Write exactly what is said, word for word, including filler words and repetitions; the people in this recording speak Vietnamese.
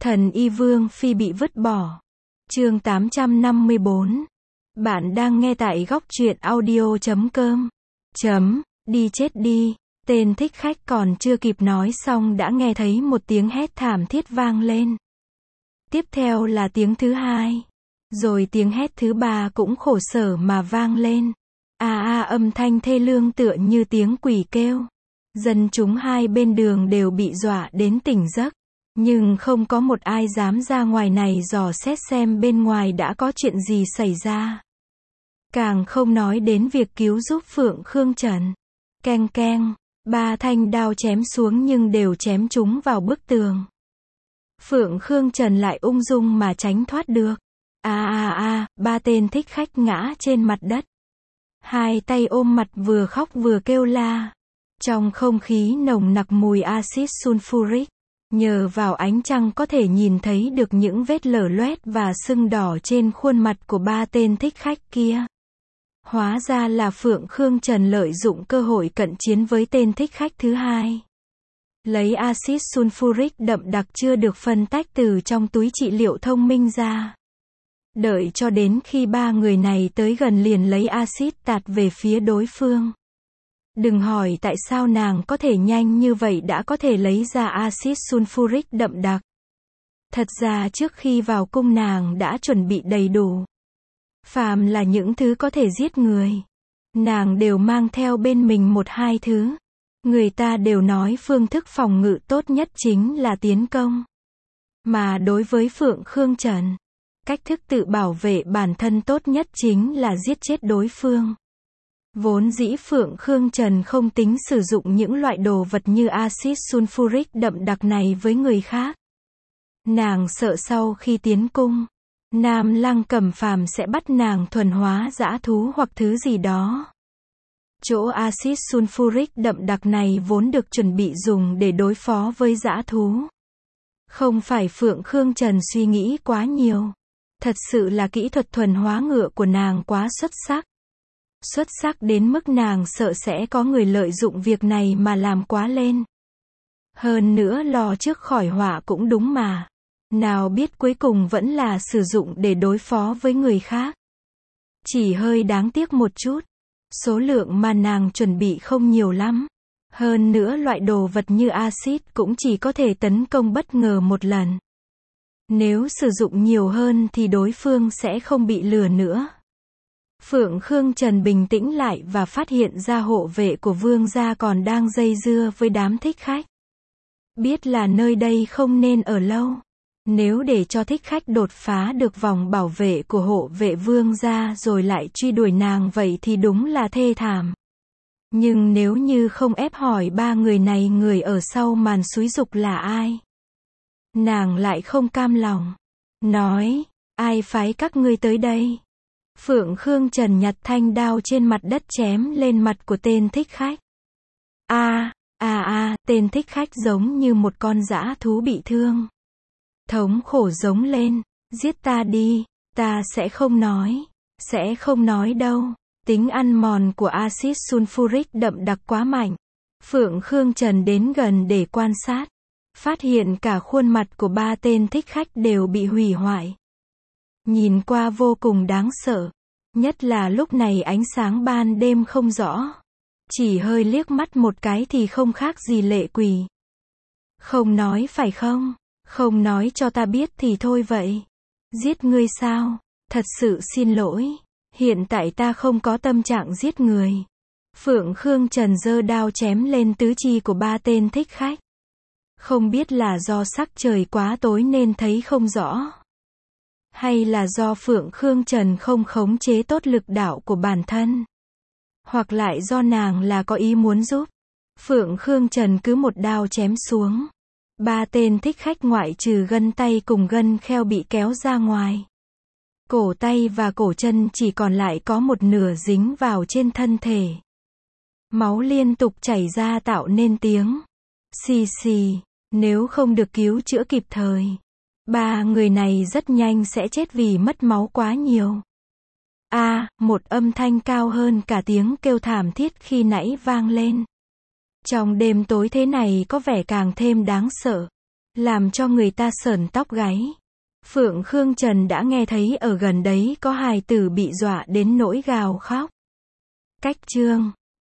Thần y Vương Phi bị vứt bỏ. Chương tám trăm năm mươi bốn. Bạn đang nghe tại góc truyện audio chấm com. Chấm, đi chết đi. Tên thích khách còn chưa kịp nói xong đã nghe thấy một tiếng hét thảm thiết vang lên. Tiếp theo là tiếng thứ hai. Rồi tiếng hét thứ ba cũng khổ sở mà vang lên. A a âm thanh thê lương tựa như tiếng quỷ kêu. Dân chúng hai bên đường đều bị dọa đến tỉnh giấc. Nhưng không có một ai dám ra ngoài này dò xét xem bên ngoài đã có chuyện gì xảy ra. Càng không nói đến việc cứu giúp Phượng Khương Trần. Keng keng, ba thanh đao chém xuống nhưng đều chém trúng vào bức tường. Phượng Khương Trần lại ung dung mà tránh thoát được. A a a, ba tên thích khách ngã trên mặt đất. Hai tay ôm mặt vừa khóc vừa kêu la. Trong không khí nồng nặc mùi axit sulfuric. Nhờ vào ánh trăng có thể nhìn thấy được những vết lở loét và sưng đỏ trên khuôn mặt của ba tên thích khách kia. Hóa ra là Phượng Khương Trần lợi dụng cơ hội cận chiến với tên thích khách thứ hai. Lấy axit sulfuric đậm đặc chưa được phân tách từ trong túi trị liệu thông minh ra. Đợi cho đến khi ba người này tới gần liền lấy axit tạt về phía đối phương. Đừng hỏi tại sao nàng có thể nhanh như vậy đã có thể lấy ra axit sulfuric đậm đặc. Thật ra trước khi vào cung nàng đã chuẩn bị đầy đủ. Phàm là những thứ có thể giết người. Nàng đều mang theo bên mình một hai thứ. Người ta đều nói phương thức phòng ngự tốt nhất chính là tiến công. Mà đối với Phượng Khương Trần, cách thức tự bảo vệ bản thân tốt nhất chính là giết chết đối phương. Vốn dĩ Phượng Khương Trần không tính sử dụng những loại đồ vật như axit sulfuric đậm đặc này với người khác. Nàng sợ sau khi tiến cung, Nam Lăng Cẩm Phàm sẽ bắt nàng thuần hóa dã thú hoặc thứ gì đó. Chỗ axit sulfuric đậm đặc này vốn được chuẩn bị dùng để đối phó với dã thú. Không phải Phượng Khương Trần suy nghĩ quá nhiều. Thật sự là kỹ thuật thuần hóa ngựa của nàng quá xuất sắc. Xuất sắc đến mức nàng sợ sẽ có người lợi dụng việc này mà làm quá lên. Hơn nữa lo trước khỏi họa cũng đúng mà. Nào biết cuối cùng vẫn là sử dụng để đối phó với người khác. Chỉ hơi đáng tiếc một chút. Số lượng mà nàng chuẩn bị không nhiều lắm. Hơn nữa loại đồ vật như axit cũng chỉ có thể tấn công bất ngờ một lần. Nếu sử dụng nhiều hơn thì đối phương sẽ không bị lừa nữa. Phượng Khương Trần bình tĩnh lại và phát hiện ra hộ vệ của vương gia còn đang dây dưa với đám thích khách. Biết là nơi đây không nên ở lâu. Nếu để cho thích khách đột phá được vòng bảo vệ của hộ vệ vương gia rồi lại truy đuổi nàng vậy thì đúng là thê thảm. Nhưng nếu như không ép hỏi ba người này người ở sau màn xúi giục là ai, nàng lại không cam lòng. Nói, ai phái các ngươi tới đây? Phượng Khương Trần nhặt thanh đao trên mặt đất chém lên mặt của tên thích khách. A, a a, tên thích khách giống như một con dã thú bị thương. Thống khổ giống lên, giết ta đi, ta sẽ không nói, sẽ không nói đâu. Tính ăn mòn của axit sulfuric đậm đặc quá mạnh. Phượng Khương Trần đến gần để quan sát. Phát hiện cả khuôn mặt của ba tên thích khách đều bị hủy hoại. Nhìn qua vô cùng đáng sợ. Nhất là lúc này ánh sáng ban đêm không rõ. Chỉ hơi liếc mắt một cái thì không khác gì lệ quỷ. Không nói phải không? Không nói cho ta biết thì thôi vậy. Giết ngươi sao? Thật sự xin lỗi. Hiện tại ta không có tâm trạng giết người. Phượng Khương Trần giơ đao chém lên tứ chi của ba tên thích khách. Không biết là do sắc trời quá tối nên thấy không rõ. Hay là do Phượng Khương Trần không khống chế tốt lực đạo của bản thân. Hoặc lại do nàng là có ý muốn giúp. Phượng Khương Trần cứ một đao chém xuống. Ba tên thích khách ngoại trừ gân tay cùng gân kheo bị kéo ra ngoài. Cổ tay và cổ chân chỉ còn lại có một nửa dính vào trên thân thể. Máu liên tục chảy ra tạo nên tiếng xì xì. Nếu không được cứu chữa kịp thời, ba người này rất nhanh sẽ chết vì mất máu quá nhiều. A, à, một âm thanh cao hơn cả tiếng kêu thảm thiết khi nãy vang lên. Trong đêm tối thế này có vẻ càng thêm đáng sợ. làm cho người ta sởn tóc gáy. Phượng Khương Trần đã nghe thấy ở gần đấy có hài tử bị dọa đến nỗi gào khóc. Cách chương